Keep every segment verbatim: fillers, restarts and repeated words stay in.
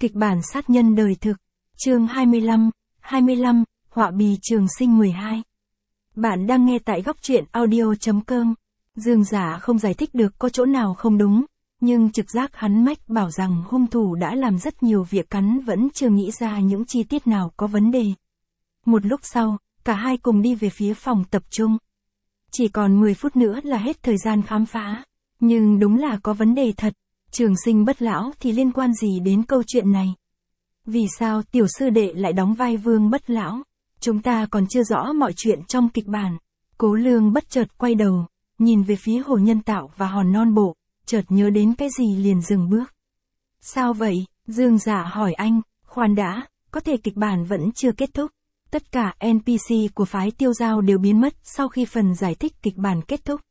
Kịch bản sát nhân đời thực. Chương hai mươi lăm, hai mươi lăm, Họa bì trường sinh mười hai. Bạn đang nghe tại góc truyện audio chấm com. Dương Giả không giải thích được có chỗ nào không đúng, nhưng trực giác hắn mách bảo rằng hung thủ đã làm rất nhiều việc cắn vẫn chưa nghĩ ra những chi tiết nào có vấn đề. Một lúc sau, cả hai cùng đi về phía phòng tập trung. Chỉ còn mười phút nữa là hết thời gian khám phá. Nhưng đúng là có vấn đề thật. Trường sinh bất lão thì liên quan gì đến câu chuyện này? Vì sao tiểu sư đệ lại đóng vai vương bất lão? Chúng ta còn chưa rõ mọi chuyện trong kịch bản. Cố Lương bất chợt quay đầu, nhìn về phía hồ nhân tạo và hòn non bộ, chợt nhớ đến cái gì liền dừng bước. Sao vậy? Dương Giả hỏi anh. Khoan đã, có thể kịch bản vẫn chưa kết thúc. Tất cả en pê xê của phái Tiêu Giao đều biến mất sau khi phần giải thích kịch bản kết thúc.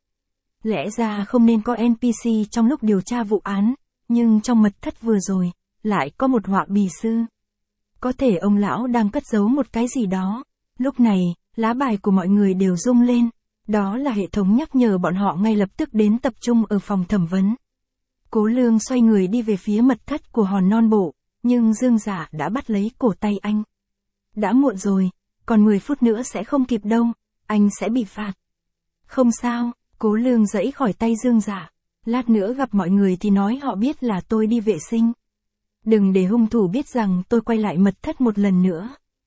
Lẽ ra không nên có en pê xê trong lúc điều tra vụ án, nhưng trong mật thất vừa rồi, lại có một họa bì sư. Có thể ông lão đang cất giấu một cái gì đó. Lúc này, lá bài của mọi người đều rung lên. Đó là hệ thống nhắc nhở bọn họ ngay lập tức đến tập trung ở phòng thẩm vấn. Cố Lương xoay người đi về phía mật thất của hòn non bộ, nhưng Dương Giả đã bắt lấy cổ tay anh. Đã muộn rồi, còn mười phút nữa sẽ không kịp đâu, anh sẽ bị phạt. Không sao, Cố Lương giãy khỏi tay Dương Giả. Lát nữa gặp mọi người thì nói họ biết là tôi đi vệ sinh. Đừng để hung thủ biết rằng tôi quay lại mật thất một lần nữa.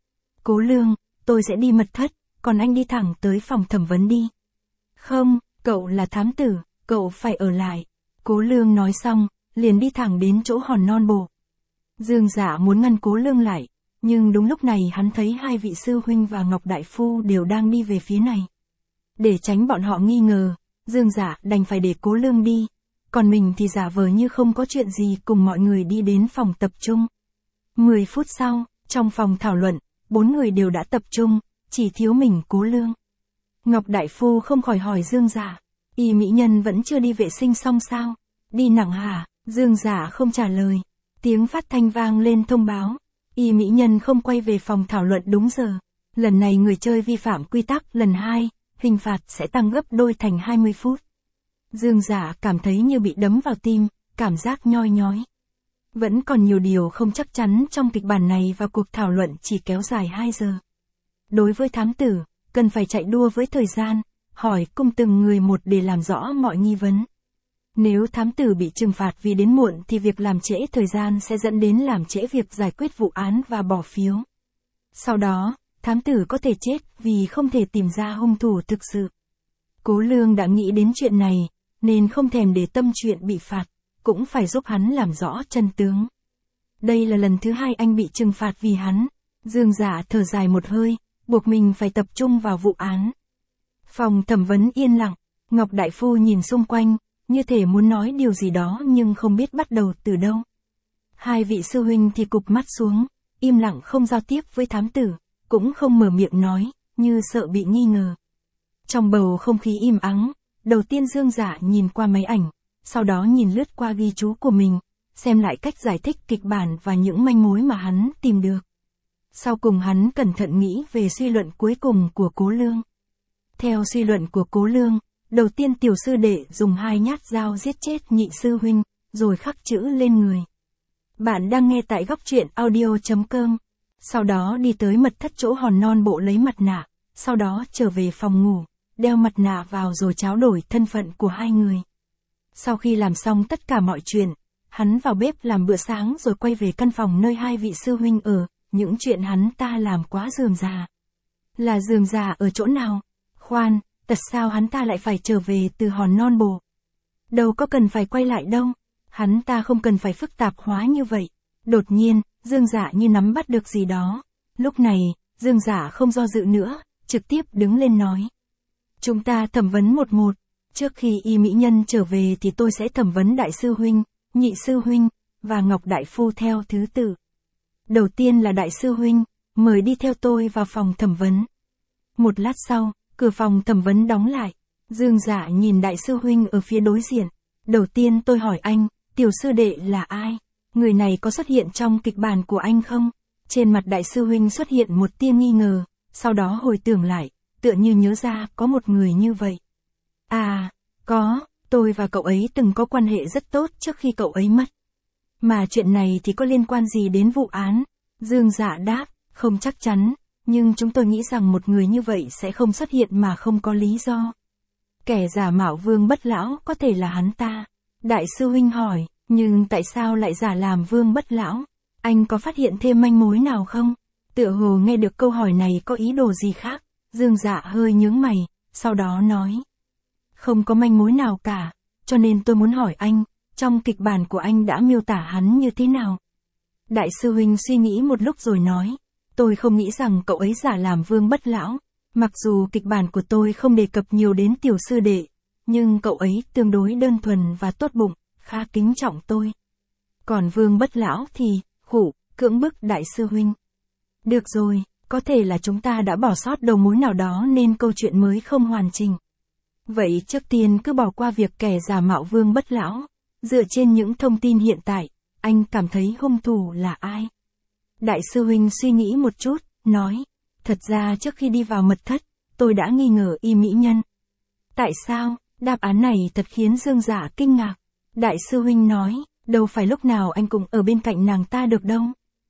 Cố Lương, tôi sẽ đi mật thất, còn anh đi thẳng tới phòng thẩm vấn đi. Không, cậu là thám tử, cậu phải ở lại. Cố Lương nói xong, liền đi thẳng đến chỗ hòn non bộ. Dương Giả muốn ngăn Cố Lương lại, nhưng đúng lúc này hắn thấy hai vị sư huynh và Ngọc Đại Phu đều đang đi về phía này. Để tránh bọn họ nghi ngờ, Dương Giả đành phải để Cố Lương đi, còn mình thì giả vờ như không có chuyện gì cùng mọi người đi đến phòng tập trung. Mười phút sau, trong phòng thảo luận, bốn người đều đã tập trung, chỉ thiếu mình Cố Lương. Ngọc Đại Phu không khỏi hỏi Dương Giả, y mỹ nhân vẫn chưa đi vệ sinh xong sao? Đi nặng hả? Dương Giả không trả lời. Tiếng phát thanh vang lên thông báo, y mỹ nhân không quay về phòng thảo luận đúng giờ. Lần này người chơi vi phạm quy tắc lần hai, hình phạt sẽ tăng gấp đôi thành hai mươi phút. Dương Giả cảm thấy như bị đấm vào tim, cảm giác nhoi nhói. Vẫn còn nhiều điều không chắc chắn trong kịch bản này và cuộc thảo luận chỉ kéo dài hai giờ. Đối với thám tử, cần phải chạy đua với thời gian, hỏi cung từng người một để làm rõ mọi nghi vấn. Nếu thám tử bị trừng phạt vì đến muộn thì việc làm trễ thời gian sẽ dẫn đến làm trễ việc giải quyết vụ án và bỏ phiếu. Sau đó, thám tử có thể chết vì không thể tìm ra hung thủ thực sự. Cố Lương đã nghĩ đến chuyện này, nên không thèm để tâm chuyện bị phạt, cũng phải giúp hắn làm rõ chân tướng. Đây là lần thứ hai anh bị trừng phạt vì hắn. Dương Giả thở dài một hơi, buộc mình phải tập trung vào vụ án. Phòng thẩm vấn yên lặng, Ngọc Đại Phu nhìn xung quanh, như thể muốn nói điều gì đó nhưng không biết bắt đầu từ đâu. Hai vị sư huynh thì cụp mắt xuống, im lặng không giao tiếp với thám tử, cũng không mở miệng nói, như sợ bị nghi ngờ. Trong bầu không khí im ắng, đầu tiên Dương Giả nhìn qua máy ảnh, sau đó nhìn lướt qua ghi chú của mình, xem lại cách giải thích kịch bản và những manh mối mà hắn tìm được. Sau cùng hắn cẩn thận nghĩ về suy luận cuối cùng của Cố Lương. Theo suy luận của Cố Lương, đầu tiên tiểu sư đệ dùng hai nhát dao giết chết nhị sư huynh, rồi khắc chữ lên người. Bạn đang nghe tại góc truyện audio chấm com. Sau đó đi tới mật thất chỗ hòn non bộ lấy mặt nạ, sau đó trở về phòng ngủ, đeo mặt nạ vào rồi tráo đổi thân phận của hai người. Sau khi làm xong tất cả mọi chuyện, hắn vào bếp làm bữa sáng rồi quay về căn phòng nơi hai vị sư huynh ở, những chuyện hắn ta làm quá rườm rà. Là rườm rà ở chỗ nào? Khoan, tại sao hắn ta lại phải trở về từ hòn non bộ? Đâu có cần phải quay lại đâu, hắn ta không cần phải phức tạp hóa như vậy. Đột nhiên, Dương Giả như nắm bắt được gì đó. Lúc này, Dương Giả không do dự nữa, trực tiếp đứng lên nói. Chúng ta thẩm vấn một một, trước khi y mỹ nhân trở về thì tôi sẽ thẩm vấn đại sư huynh, nhị sư huynh, và Ngọc Đại Phu theo thứ tự. Đầu tiên là đại sư huynh, mời đi theo tôi vào phòng thẩm vấn. Một lát sau, cửa phòng thẩm vấn đóng lại. Dương Giả nhìn đại sư huynh ở phía đối diện. Đầu tiên tôi hỏi anh, tiểu sư đệ là ai? Người này có xuất hiện trong kịch bản của anh không? Trên mặt đại sư huynh xuất hiện một tia nghi ngờ, sau đó hồi tưởng lại, tựa như nhớ ra có một người như vậy. À, có, tôi và cậu ấy từng có quan hệ rất tốt trước khi cậu ấy mất. Mà chuyện này thì có liên quan gì đến vụ án? Dương Dạ đáp, không chắc chắn, nhưng chúng tôi nghĩ rằng một người như vậy sẽ không xuất hiện mà không có lý do. Kẻ giả mạo Vương Bất Lão có thể là hắn ta. Đại sư huynh hỏi, nhưng tại sao lại giả làm Vương Bất Lão? Anh có phát hiện thêm manh mối nào không? Tựa hồ nghe được câu hỏi này có ý đồ gì khác, Dương Dạ hơi nhướng mày, sau đó nói. Không có manh mối nào cả, cho nên tôi muốn hỏi anh, trong kịch bản của anh đã miêu tả hắn như thế nào? Đại sư huynh suy nghĩ một lúc rồi nói, tôi không nghĩ rằng cậu ấy giả làm Vương Bất Lão, mặc dù kịch bản của tôi không đề cập nhiều đến tiểu sư đệ, nhưng cậu ấy tương đối đơn thuần và tốt bụng, khá kính trọng tôi. Còn Vương Bất Lão thì, khủ, cưỡng bức đại sư huynh. Được rồi, có thể là chúng ta đã bỏ sót đầu mối nào đó nên câu chuyện mới không hoàn chỉnh. Vậy trước tiên cứ bỏ qua việc kẻ giả mạo Vương Bất Lão, dựa trên những thông tin hiện tại, anh cảm thấy hung thủ là ai? Đại sư huynh suy nghĩ một chút, nói, thật ra trước khi đi vào mật thất, tôi đã nghi ngờ Y Mỹ Nhân. Tại sao? Đáp án này thật khiến Dương Dạ kinh ngạc. Đại sư huynh nói, đâu phải lúc nào anh cũng ở bên cạnh nàng ta được đâu.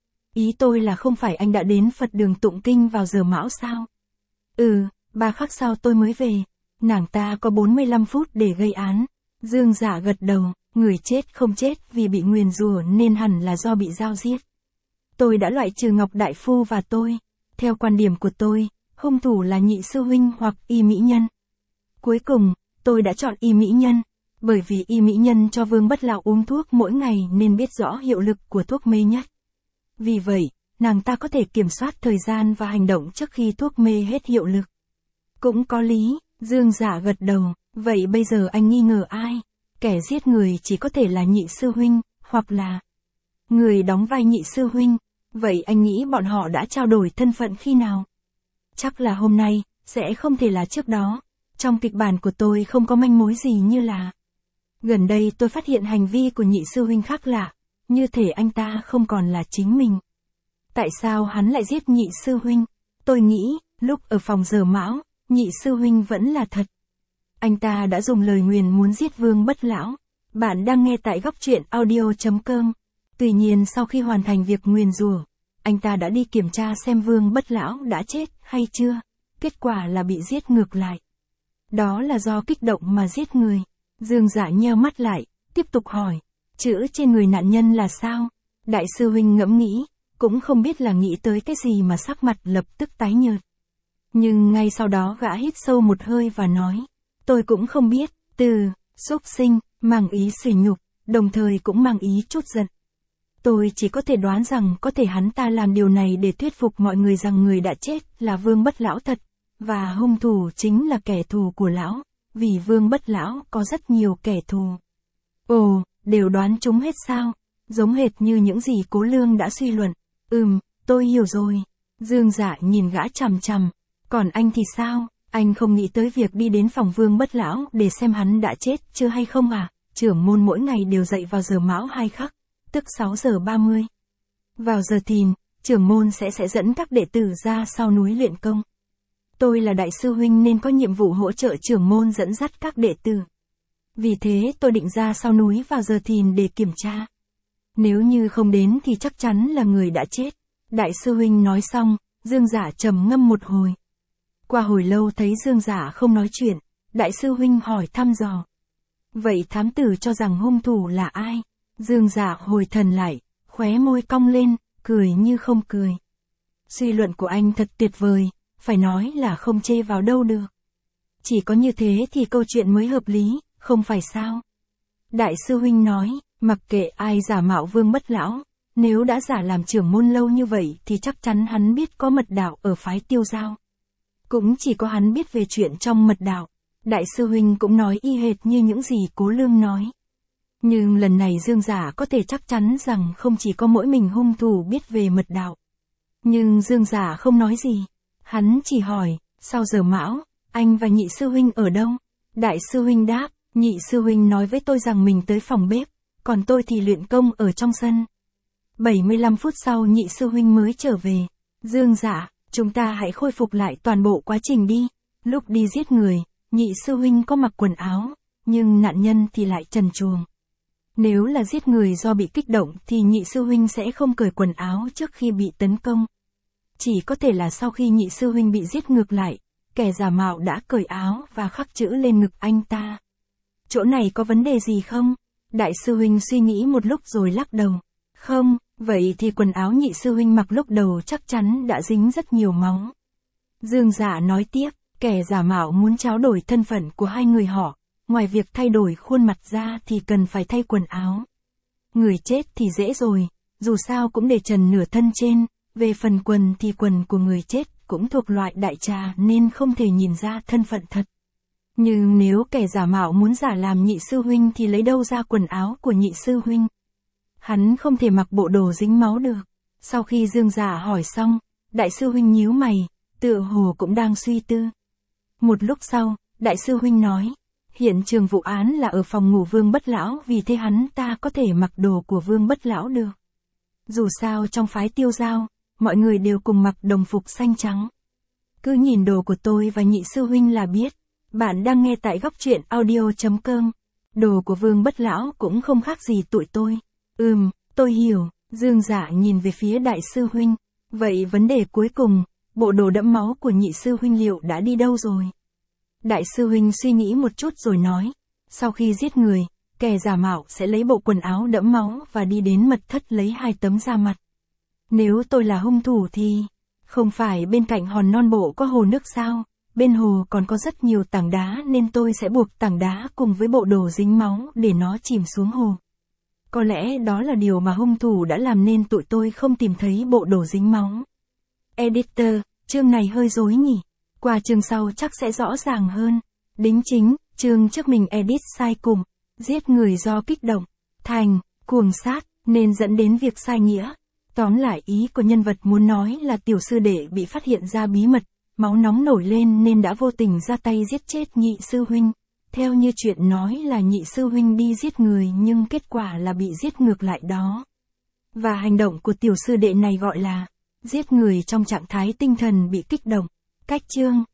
Ý tôi là không phải anh đã đến Phật đường tụng kinh vào giờ mão sao? Ừ, ba khắc sau tôi mới về. Nàng ta có bốn mươi lăm phút để gây án. Dương Dạ gật đầu, người chết không chết vì bị nguyền rủa nên hẳn là do bị dao giết. Tôi đã loại trừ Ngọc Đại Phu và tôi. Theo quan điểm của tôi, hung thủ là nhị sư huynh hoặc Y Mỹ Nhân. Cuối cùng, tôi đã chọn Y Mỹ Nhân, bởi vì Y Mỹ Nhân cho Vương Bất Lão uống thuốc mỗi ngày nên biết rõ hiệu lực của thuốc mê nhất. Vì vậy, nàng ta có thể kiểm soát thời gian và hành động trước khi thuốc mê hết hiệu lực. Cũng có lý, Dương Dạ gật đầu, vậy bây giờ anh nghi ngờ ai? Kẻ giết người chỉ có thể là nhị sư huynh, hoặc là người đóng vai nhị sư huynh. Vậy anh nghĩ bọn họ đã trao đổi thân phận khi nào? Chắc là hôm nay, sẽ không thể là trước đó. Trong kịch bản của tôi không có manh mối gì như là. Gần đây tôi phát hiện hành vi của nhị sư huynh khác lạ, như thể anh ta không còn là chính mình. Tại sao hắn lại giết nhị sư huynh? Tôi nghĩ, lúc ở phòng giờ mão, nhị sư huynh vẫn là thật. Anh ta đã dùng lời nguyền muốn giết Vương Bất Lão. Bạn đang nghe tại góc truyện audio chấm com. Tuy nhiên sau khi hoàn thành việc nguyền rủa, anh ta đã đi kiểm tra xem Vương Bất Lão đã chết hay chưa. Kết quả là bị giết ngược lại. Đó là do kích động mà giết người. Dương Dạ nheo mắt lại, tiếp tục hỏi. Chữ trên người nạn nhân là sao? Đại sư huynh ngẫm nghĩ, cũng không biết là nghĩ tới cái gì mà sắc mặt lập tức tái nhợt. Nhưng ngay sau đó gã hít sâu một hơi và nói. Tôi cũng không biết, từ, xúc sinh, mang ý sỉ nhục, đồng thời cũng mang ý chút giận. Tôi chỉ có thể đoán rằng có thể hắn ta làm điều này để thuyết phục mọi người rằng người đã chết là Vương Bất Lão thật, và hung thủ chính là kẻ thù của lão, vì Vương Bất Lão có rất nhiều kẻ thù. Ồ, đều đoán chúng hết sao? Giống hệt như những gì Cố Lương đã suy luận. Ừm, tôi hiểu rồi. Dương Dạ nhìn gã chằm chằm. Còn anh thì sao? Anh không nghĩ tới việc đi đến phòng Vương Bất Lão để xem hắn đã chết chưa hay không à? Trưởng môn mỗi ngày đều dậy vào giờ mão hai khắc, tức sáu giờ ba mươi. Vào giờ thìn, trưởng môn sẽ sẽ dẫn các đệ tử ra sau núi luyện công. Tôi là đại sư huynh nên có nhiệm vụ hỗ trợ trưởng môn dẫn dắt các đệ tử. Vì thế tôi định ra sau núi vào giờ thìn để kiểm tra. Nếu như không đến thì chắc chắn là người đã chết. Đại sư huynh nói xong, Dương Dạ trầm ngâm một hồi. Qua hồi lâu thấy Dương Dạ không nói chuyện, đại sư huynh hỏi thăm dò. Vậy thám tử cho rằng hung thủ là ai? Dương Dạ hồi thần lại, khóe môi cong lên, cười như không cười. Suy luận của anh thật tuyệt vời, phải nói là không chê vào đâu được. Chỉ có như thế thì câu chuyện mới hợp lý, không phải sao? Đại sư huynh nói, mặc kệ ai giả mạo Vương Bất Lão, nếu đã giả làm trưởng môn lâu như vậy thì chắc chắn hắn biết có mật đạo ở phái Tiêu Giao. Cũng chỉ có hắn biết về chuyện trong mật đạo. Đại sư huynh cũng nói y hệt như những gì Cố Lương nói. Nhưng lần này Dương Dạ có thể chắc chắn rằng không chỉ có mỗi mình hung thủ biết về mật đạo. Nhưng Dương Dạ không nói gì. Hắn chỉ hỏi, sau giờ mão, anh và nhị sư huynh ở đâu? Đại sư huynh đáp, nhị sư huynh nói với tôi rằng mình tới phòng bếp, còn tôi thì luyện công ở trong sân. bảy mươi lăm phút sau nhị sư huynh mới trở về. Dương Dạ, chúng ta hãy khôi phục lại toàn bộ quá trình đi. Lúc đi giết người, nhị sư huynh có mặc quần áo, nhưng nạn nhân thì lại trần truồng. Nếu là giết người do bị kích động thì nhị sư huynh sẽ không cởi quần áo trước khi bị tấn công. Chỉ có thể là sau khi nhị sư huynh bị giết ngược lại, kẻ giả mạo đã cởi áo và khắc chữ lên ngực anh ta. Chỗ này có vấn đề gì không? Đại sư huynh suy nghĩ một lúc rồi lắc đầu. Không, vậy thì quần áo nhị sư huynh mặc lúc đầu chắc chắn đã dính rất nhiều máu. Dương Dạ nói tiếp, kẻ giả mạo muốn tráo đổi thân phận của hai người họ, ngoài việc thay đổi khuôn mặt ra thì cần phải thay quần áo. Người chết thì dễ rồi, dù sao cũng để trần nửa thân trên, về phần quần thì quần của người chết cũng thuộc loại đại trà nên không thể nhìn ra thân phận thật. Nhưng nếu kẻ giả mạo muốn giả làm nhị sư huynh thì lấy đâu ra quần áo của nhị sư huynh? Hắn không thể mặc bộ đồ dính máu được. Sau khi Dương Dạ hỏi xong, đại sư huynh nhíu mày, tựa hồ cũng đang suy tư. Một lúc sau, đại sư huynh nói, hiện trường vụ án là ở phòng ngủ Vương Bất Lão, vì thế hắn ta có thể mặc đồ của Vương Bất Lão được. Dù sao trong phái Tiêu Giao, mọi người đều cùng mặc đồng phục xanh trắng. Cứ nhìn đồ của tôi và nhị sư huynh là biết. Bạn đang nghe tại góc truyện audio chấm com. Đồ của Vương Bất Lão cũng không khác gì tụi tôi. Ừm, tôi hiểu. Dương Dạ nhìn về phía đại sư huynh. Vậy vấn đề cuối cùng, bộ đồ đẫm máu của nhị sư huynh liệu đã đi đâu rồi? Đại sư huynh suy nghĩ một chút rồi nói. Sau khi giết người, kẻ giả mạo sẽ lấy bộ quần áo đẫm máu và đi đến mật thất lấy hai tấm da mặt. Nếu tôi là hung thủ thì... Không phải bên cạnh hòn non bộ có hồ nước sao? Bên hồ còn có rất nhiều tảng đá nên tôi sẽ buộc tảng đá cùng với bộ đồ dính máu để nó chìm xuống hồ. Có lẽ đó là điều mà hung thủ đã làm nên tụi tôi không tìm thấy bộ đồ dính máu. Editor, chương này hơi rối nhỉ? Qua chương sau chắc sẽ rõ ràng hơn. Đính chính, chương trước mình edit sai cùng. Giết người do kích động, thành, cuồng sát, nên dẫn đến việc sai nghĩa. Tóm lại ý của nhân vật muốn nói là tiểu sư đệ bị phát hiện ra bí mật. Máu nóng nổi lên nên đã vô tình ra tay giết chết nhị sư huynh. Theo như chuyện nói là nhị sư huynh đi giết người nhưng kết quả là bị giết ngược lại đó. Và hành động của tiểu sư đệ này gọi là giết người trong trạng thái tinh thần bị kích động. Cách chương